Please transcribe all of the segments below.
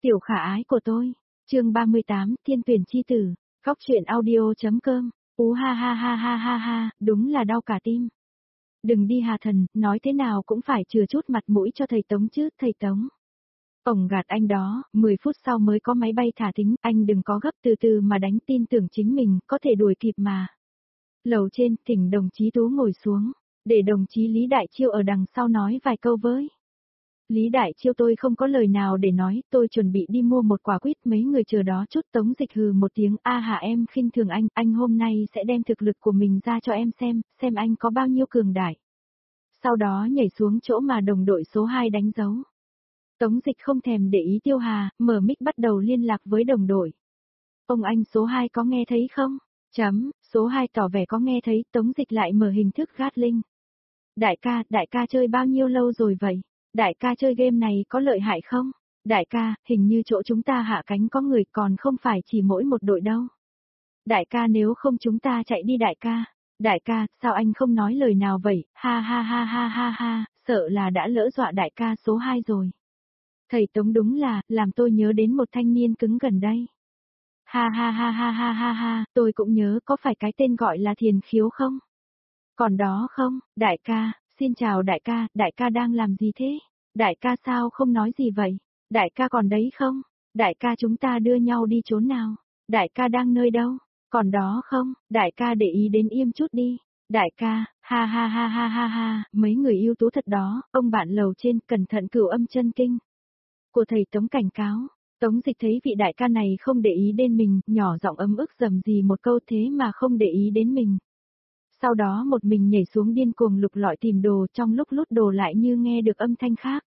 Tiểu khả ái của tôi, chương 38, Thiên tuyển chi tử, góc truyện audio.com, ha ha ha ha ha ha, đúng là đau cả tim. Đừng đi Hà Thần, nói thế nào cũng phải chừa chút mặt mũi cho thầy Tống chứ, thầy Tống. Ổng gạt anh đó, 10 phút sau mới có máy bay thả thính, anh đừng có gấp, từ từ mà đánh, tin tưởng chính mình, có thể đuổi kịp mà. Lầu trên, thỉnh đồng chí Tú ngồi xuống, để đồng chí Lý Đại Chiêu ở đằng sau nói vài câu với. Lý Đại Chiêu, tôi không có lời nào để nói, tôi chuẩn bị đi mua một quả quýt, mấy người chờ đó chút. Tống Dịch hừ một tiếng, a hả, em khinh thường anh hôm nay sẽ đem thực lực của mình ra cho em xem anh có bao nhiêu cường đại. Sau đó nhảy xuống chỗ mà đồng đội số 2 đánh dấu. Tống Dịch không thèm để ý Tiêu Hà, mở mic bắt đầu liên lạc với đồng đội. Ông anh số 2 có nghe thấy không? Số 2 tỏ vẻ có nghe thấy. Tống Dịch lại mở hình thức Gatling. Đại ca chơi bao nhiêu lâu rồi vậy? Đại ca chơi game này có lợi hại không? Đại ca, hình như chỗ chúng ta hạ cánh có người, còn không phải chỉ mỗi một đội đâu. Đại ca, nếu không chúng ta chạy đi đại ca. Đại ca, sao anh không nói lời nào vậy? Ha ha ha ha ha ha, sợ là đã lỡ dọa đại ca số 2 rồi. Thầy Tống đúng là, làm tôi nhớ đến một thanh niên cứng gần đây. Ha ha ha ha ha ha ha, tôi cũng nhớ, có phải cái tên gọi là Thiền Khiếu không? Còn đó không, đại ca, xin chào đại ca đang làm gì thế? Đại ca sao không nói gì vậy? Đại ca còn đấy không? Đại ca chúng ta đưa nhau đi chốn nào? Đại ca đang nơi đâu? Còn đó không? Đại ca để ý đến im chút đi. Đại ca, ha ha ha ha ha ha, mấy người ưu tú thật đó, ông bạn lầu trên cẩn thận cửu âm chân kinh. Của thầy Tống cảnh cáo. Tống Dịch thấy vị đại ca này không để ý đến mình, nhỏ giọng ấm ức dầm gì một câu thế mà không để ý đến mình. Sau đó một mình nhảy xuống điên cuồng lục lọi tìm đồ, trong lúc lút đồ lại như nghe được âm thanh khác.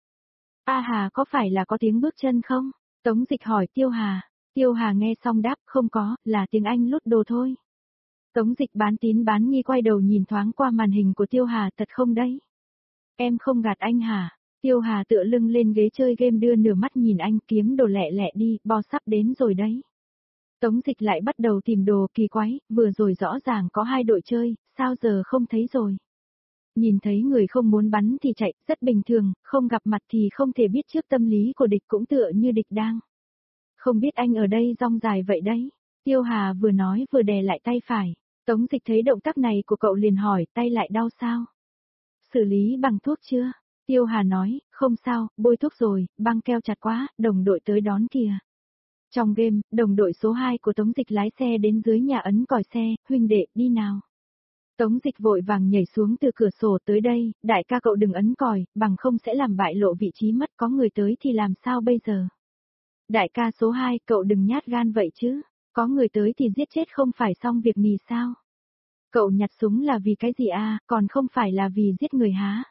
A Hà, có phải là có tiếng bước chân không? Tống Dịch hỏi Tiêu Hà. Tiêu Hà nghe xong đáp, không có, là tiếng Anh lút đồ thôi. Tống Dịch bán tín bán nghi quay đầu nhìn thoáng qua màn hình của Tiêu Hà, thật không đấy? Em không gạt anh hả? Tiêu Hà tựa lưng lên ghế chơi game đưa nửa mắt nhìn anh, kiếm đồ lẹ lẹ đi, bo sắp đến rồi đấy. Tống Dịch lại bắt đầu tìm đồ, kỳ quái, vừa rồi rõ ràng có 2 đội chơi, sao giờ không thấy rồi? Nhìn thấy người không muốn bắn thì chạy, rất bình thường, không gặp mặt thì không thể biết trước tâm lý của địch, cũng tựa như địch đang. Không biết anh ở đây rong dài vậy đấy. Tiêu Hà vừa nói vừa đè lại tay phải. Tống Dịch thấy động tác này của cậu liền hỏi, tay lại đau sao? Xử lý bằng thuốc chưa? Tiêu Hà nói, không sao, bôi thuốc rồi, băng keo chặt quá, đồng đội tới đón kìa. Trong game, đồng đội số 2 của Tống Dịch lái xe đến dưới nhà ấn còi xe, huynh đệ, đi nào. Tống Dịch vội vàng nhảy xuống từ cửa sổ, tới đây, đại ca cậu đừng ấn còi, bằng không sẽ làm bại lộ vị trí mất, có người tới thì làm sao bây giờ. Đại ca số 2, cậu đừng nhát gan vậy chứ, có người tới thì giết chết không phải xong việc nhì sao. Cậu nhặt súng là vì cái gì à, còn không phải là vì giết người hả?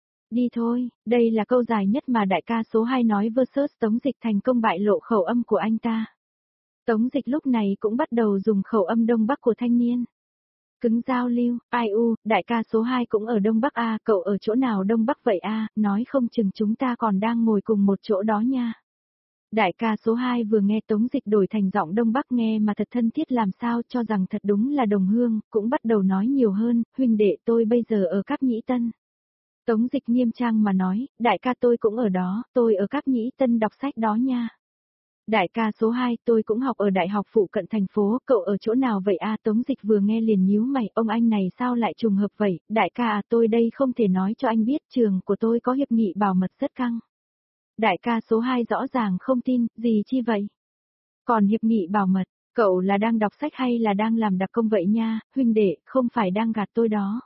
Đi thôi, đây là câu dài nhất mà đại ca số 2 nói versus Tống Dịch, thành công bại lộ khẩu âm của anh ta. Tống Dịch lúc này cũng bắt đầu dùng khẩu âm Đông Bắc của thanh niên. Cứng giao lưu, ai u, đại ca số 2 cũng ở Đông Bắc à, cậu ở chỗ nào Đông Bắc vậy à, nói không chừng chúng ta còn đang ngồi cùng một chỗ đó nha. Đại ca số 2 vừa nghe Tống Dịch đổi thành giọng Đông Bắc nghe mà thật thân thiết làm sao, cho rằng thật đúng là đồng hương, cũng bắt đầu nói nhiều hơn, huynh đệ tôi bây giờ ở Cáp Nhĩ Tân. Tống Dịch nghiêm trang mà nói, đại ca tôi cũng ở đó, tôi ở Cáp Nhĩ Tân đọc sách đó nha. Đại ca số 2, tôi cũng học ở đại học phụ cận thành phố, cậu ở chỗ nào vậy à? Tống Dịch vừa nghe liền nhíu mày, ông anh này sao lại trùng hợp vậy? Đại ca à, tôi đây không thể nói cho anh biết, trường của tôi có hiệp nghị bảo mật rất căng. Đại ca số 2 rõ ràng không tin, gì chi vậy? Còn hiệp nghị bảo mật, cậu là đang đọc sách hay là đang làm đặc công vậy nha, huynh đệ, không phải đang gạt tôi đó.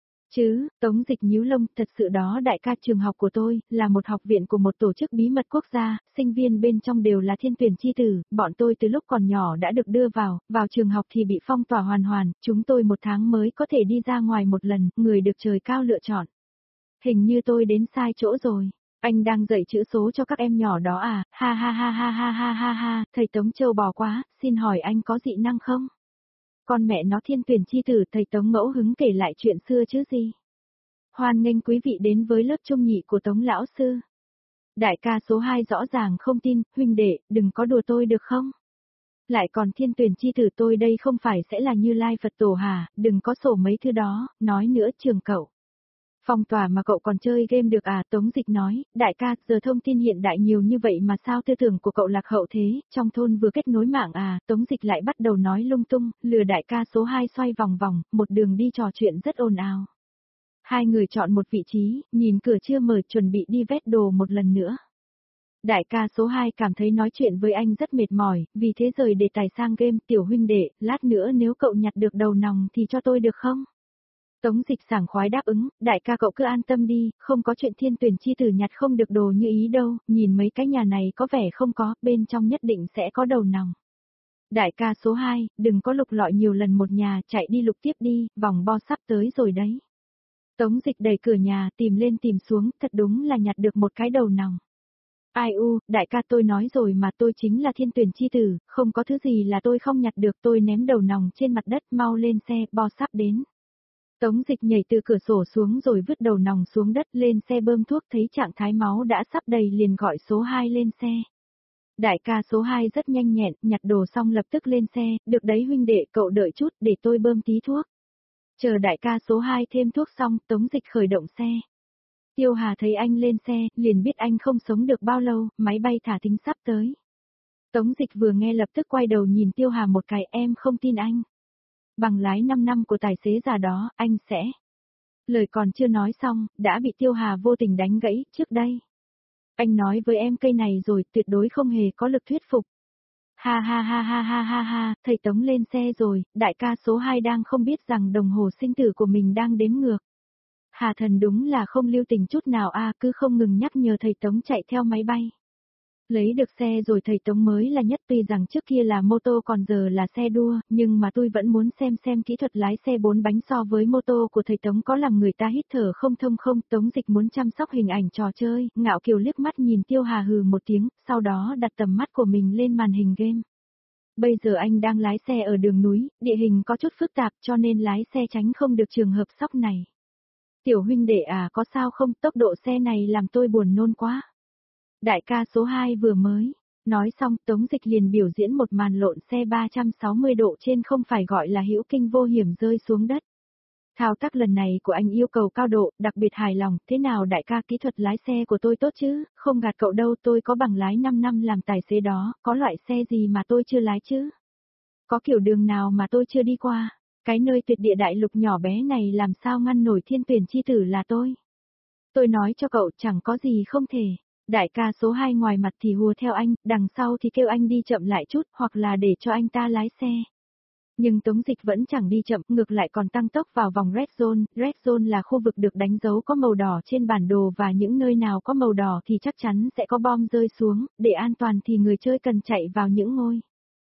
Chứ, Tống Dịch nhíu lông, thật sự đó đại ca, trường học của tôi, là một học viện của một tổ chức bí mật quốc gia, sinh viên bên trong đều là thiên tuyển chi tử, bọn tôi từ lúc còn nhỏ đã được đưa vào trường học thì bị phong tỏa hoàn, chúng tôi 1 tháng mới có thể đi ra ngoài một lần, người được trời cao lựa chọn. Hình như tôi đến sai chỗ rồi, anh đang dạy chữ số cho các em nhỏ đó à, ha ha ha ha ha ha ha ha, thầy Tống trâu bò quá, xin hỏi anh có dị năng không? Con mẹ nó thiên tuyển chi tử, thầy Tống ngẫu hứng kể lại chuyện xưa chứ gì. Hoan nghênh quý vị đến với lớp trung nhị của Tống lão sư. Đại ca số 2 rõ ràng không tin, huynh đệ, đừng có đùa tôi được không? Lại còn thiên tuyển chi tử, tôi đây không phải sẽ là Như Lai Phật Tổ hả, đừng có sổ mấy thứ đó, nói nữa trường cậu. Phong tỏa mà cậu còn chơi game được à? Tống Dịch nói, đại ca, giờ thông tin hiện đại nhiều như vậy mà sao tư tưởng của cậu lạc hậu thế, trong thôn vừa kết nối mạng à? Tống Dịch lại bắt đầu nói lung tung, lừa đại ca số 2 xoay vòng vòng, một đường đi trò chuyện rất ồn ào. Hai người chọn một vị trí, nhìn cửa chưa mở chuẩn bị đi vét đồ một lần nữa. Đại ca số 2 cảm thấy nói chuyện với anh rất mệt mỏi, vì thế rời đề tài sang game. Tiểu huynh đệ, lát nữa nếu cậu nhặt được đầu nòng thì cho tôi được không? Tống Dịch sảng khoái đáp ứng, đại ca cậu cứ an tâm đi, không có chuyện thiên tuyển chi tử nhặt không được đồ như ý đâu, nhìn mấy cái nhà này có vẻ không có, bên trong nhất định sẽ có đầu nòng. Đại ca số 2, đừng có lục lọi nhiều lần một nhà, chạy đi lục tiếp đi, vòng bo sắp tới rồi đấy. Tống Dịch đẩy cửa nhà, tìm lên tìm xuống, thật đúng là nhặt được một cái đầu nòng. Ai u, đại ca tôi nói rồi mà, tôi chính là thiên tuyển chi tử, không có thứ gì là tôi không nhặt được. Tôi ném đầu nòng trên mặt đất, mau lên xe, bo sắp đến. Tống Dịch nhảy từ cửa sổ xuống rồi vứt đầu nòng xuống đất, lên xe bơm thuốc, thấy trạng thái máu đã sắp đầy liền gọi số 2 lên xe. Đại ca số 2 rất nhanh nhẹn, nhặt đồ xong lập tức lên xe, được đấy huynh đệ, cậu đợi chút để tôi bơm tí thuốc. Chờ đại ca số 2 thêm thuốc xong, Tống Dịch khởi động xe. Tiêu Hà thấy anh lên xe, liền biết anh không sống được bao lâu, máy bay thả thính sắp tới. Tống Dịch vừa nghe lập tức quay đầu nhìn Tiêu Hà một cái, em không tin anh. Bằng lái 5 năm của tài xế già đó, anh sẽ... Lời còn chưa nói xong, đã bị Tiêu Hà vô tình đánh gãy, trước đây. Anh nói với em cây này rồi, tuyệt đối không hề có lực thuyết phục. Ha ha ha ha ha ha ha, thầy Tống lên xe rồi, đại ca số 2 đang không biết rằng đồng hồ sinh tử của mình đang đếm ngược. Hà Thần đúng là không lưu tình chút nào a, cứ không ngừng nhắc nhở thầy Tống chạy theo máy bay. Lấy được xe rồi thầy Tống mới là nhất, tuy rằng trước kia là mô tô còn giờ là xe đua, nhưng mà tôi vẫn muốn xem kỹ thuật lái xe 4 bánh so với mô tô của thầy Tống có làm người ta hít thở không thông không. Tống Dịch muốn chăm sóc hình ảnh trò chơi, ngạo kiều liếc mắt nhìn Tiêu Hà hừ một tiếng, sau đó đặt tầm mắt của mình lên màn hình game. Bây giờ anh đang lái xe ở đường núi, địa hình có chút phức tạp cho nên lái xe tránh không được trường hợp sóc này. Tiểu huynh đệ à, có sao không, tốc độ xe này làm tôi buồn nôn quá. Đại ca số 2 vừa mới, nói xong Tống Dịch liền biểu diễn một màn lộn xe 360 độ trên, không phải gọi là hữu kinh vô hiểm rơi xuống đất. Thao tác lần này của anh yêu cầu cao độ, đặc biệt hài lòng, thế nào đại ca, kỹ thuật lái xe của tôi tốt chứ, không gạt cậu đâu, tôi có bằng lái 5 năm làm tài xế đó, có loại xe gì mà tôi chưa lái chứ? Có kiểu đường nào mà tôi chưa đi qua? Cái nơi tuyệt địa đại lục nhỏ bé này làm sao ngăn nổi thiên tuyển chi tử là tôi? Tôi nói cho cậu chẳng có gì không thể. Đại ca số 2 ngoài mặt thì hùa theo anh, đằng sau thì kêu anh đi chậm lại chút, hoặc là để cho anh ta lái xe. Nhưng Tống Dịch vẫn chẳng đi chậm, ngược lại còn tăng tốc vào vòng Red Zone. Red Zone là khu vực được đánh dấu có màu đỏ trên bản đồ, và những nơi nào có màu đỏ thì chắc chắn sẽ có bom rơi xuống, để an toàn thì người chơi cần chạy vào những ngôi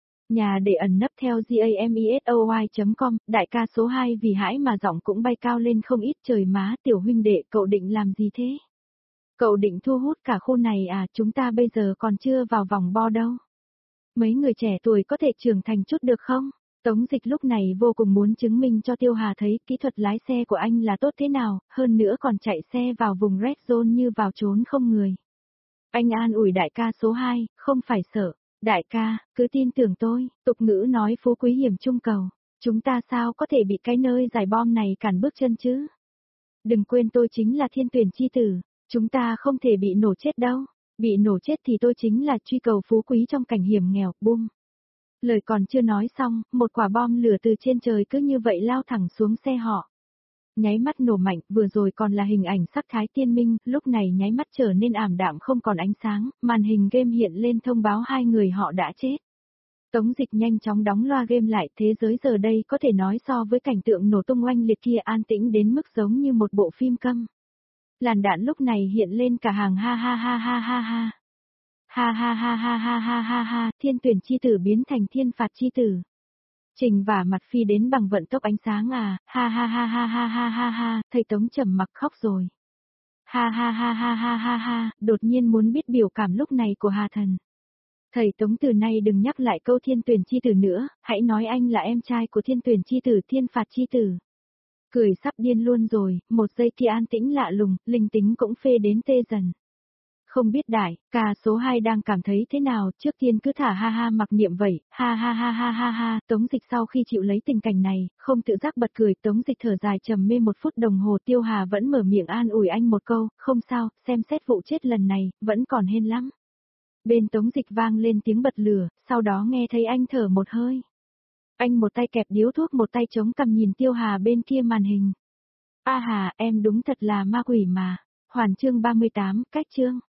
nhà để ẩn nấp. Theo GAMESOY.com, đại ca số 2 vì hãi mà giọng cũng bay cao lên không ít. Trời má, tiểu huynh đệ, cậu định làm gì thế? Cậu định thu hút cả khu này à, chúng ta bây giờ còn chưa vào vòng bo đâu. Mấy người trẻ tuổi có thể trưởng thành chút được không? Tống Dịch lúc này vô cùng muốn chứng minh cho Tiêu Hà thấy kỹ thuật lái xe của anh là tốt thế nào, hơn nữa còn chạy xe vào vùng Red Zone như vào trốn không người. Anh an ủi đại ca số 2, không phải sợ. Đại ca, cứ tin tưởng tôi, tục ngữ nói phú quý hiểm trung cầu. Chúng ta sao có thể bị cái nơi giải bom này cản bước chân chứ? Đừng quên tôi chính là thiên tuyển chi tử. Chúng ta không thể bị nổ chết đâu. Bị nổ chết thì tôi chính là truy cầu phú quý trong cảnh hiểm nghèo, bum. Lời còn chưa nói xong, một quả bom lửa từ trên trời cứ như vậy lao thẳng xuống xe họ. Nháy mắt nổ mạnh, vừa rồi còn là hình ảnh sắc thái tiên minh, lúc này nháy mắt trở nên ảm đạm không còn ánh sáng, màn hình game hiện lên thông báo 2 người họ đã chết. Tống Dịch nhanh chóng đóng loa game lại, thế giới giờ đây có thể nói so với cảnh tượng nổ tung oanh liệt kia an tĩnh đến mức giống như một bộ phim câm. Làn đạn lúc này hiện lên cả hàng ha ha ha ha ha ha. Ha ha ha ha ha ha ha ha, thiên tuyển chi tử biến thành thiên phạt chi tử. Trình vả mặt phi đến bằng vận tốc ánh sáng à, ha ha ha ha ha ha ha ha, thầy Tống trầm mặc khóc rồi. Ha ha ha ha ha ha ha, đột nhiên muốn biết biểu cảm lúc này của Hà Thần. Thầy Tống từ nay đừng nhắc lại câu thiên tuyển chi tử nữa, hãy nói anh là em trai của thiên tuyển chi tử, thiên phạt chi tử. Cười sắp điên luôn rồi, một giây kia an tĩnh lạ lùng, linh tính cũng phê đến tê dần. Không biết đại, ca số 2 đang cảm thấy thế nào, trước tiên cứ thả ha ha mặc niệm vậy, ha ha ha ha ha ha, Tống Dịch sau khi chịu lấy tình cảnh này, không tự giác bật cười, Tống Dịch thở dài trầm mê 1 phút đồng hồ, Tiêu Hà vẫn mở miệng an ủi anh một câu, không sao, xem xét vụ chết lần này, vẫn còn hên lắm. Bên Tống Dịch vang lên tiếng bật lửa, sau đó nghe thấy anh thở một hơi. Anh một tay kẹp điếu thuốc một tay chống cằm nhìn Tiêu Hà bên kia màn hình. A Hà, em đúng thật là ma quỷ mà. Hoàn chương 38, cách chương.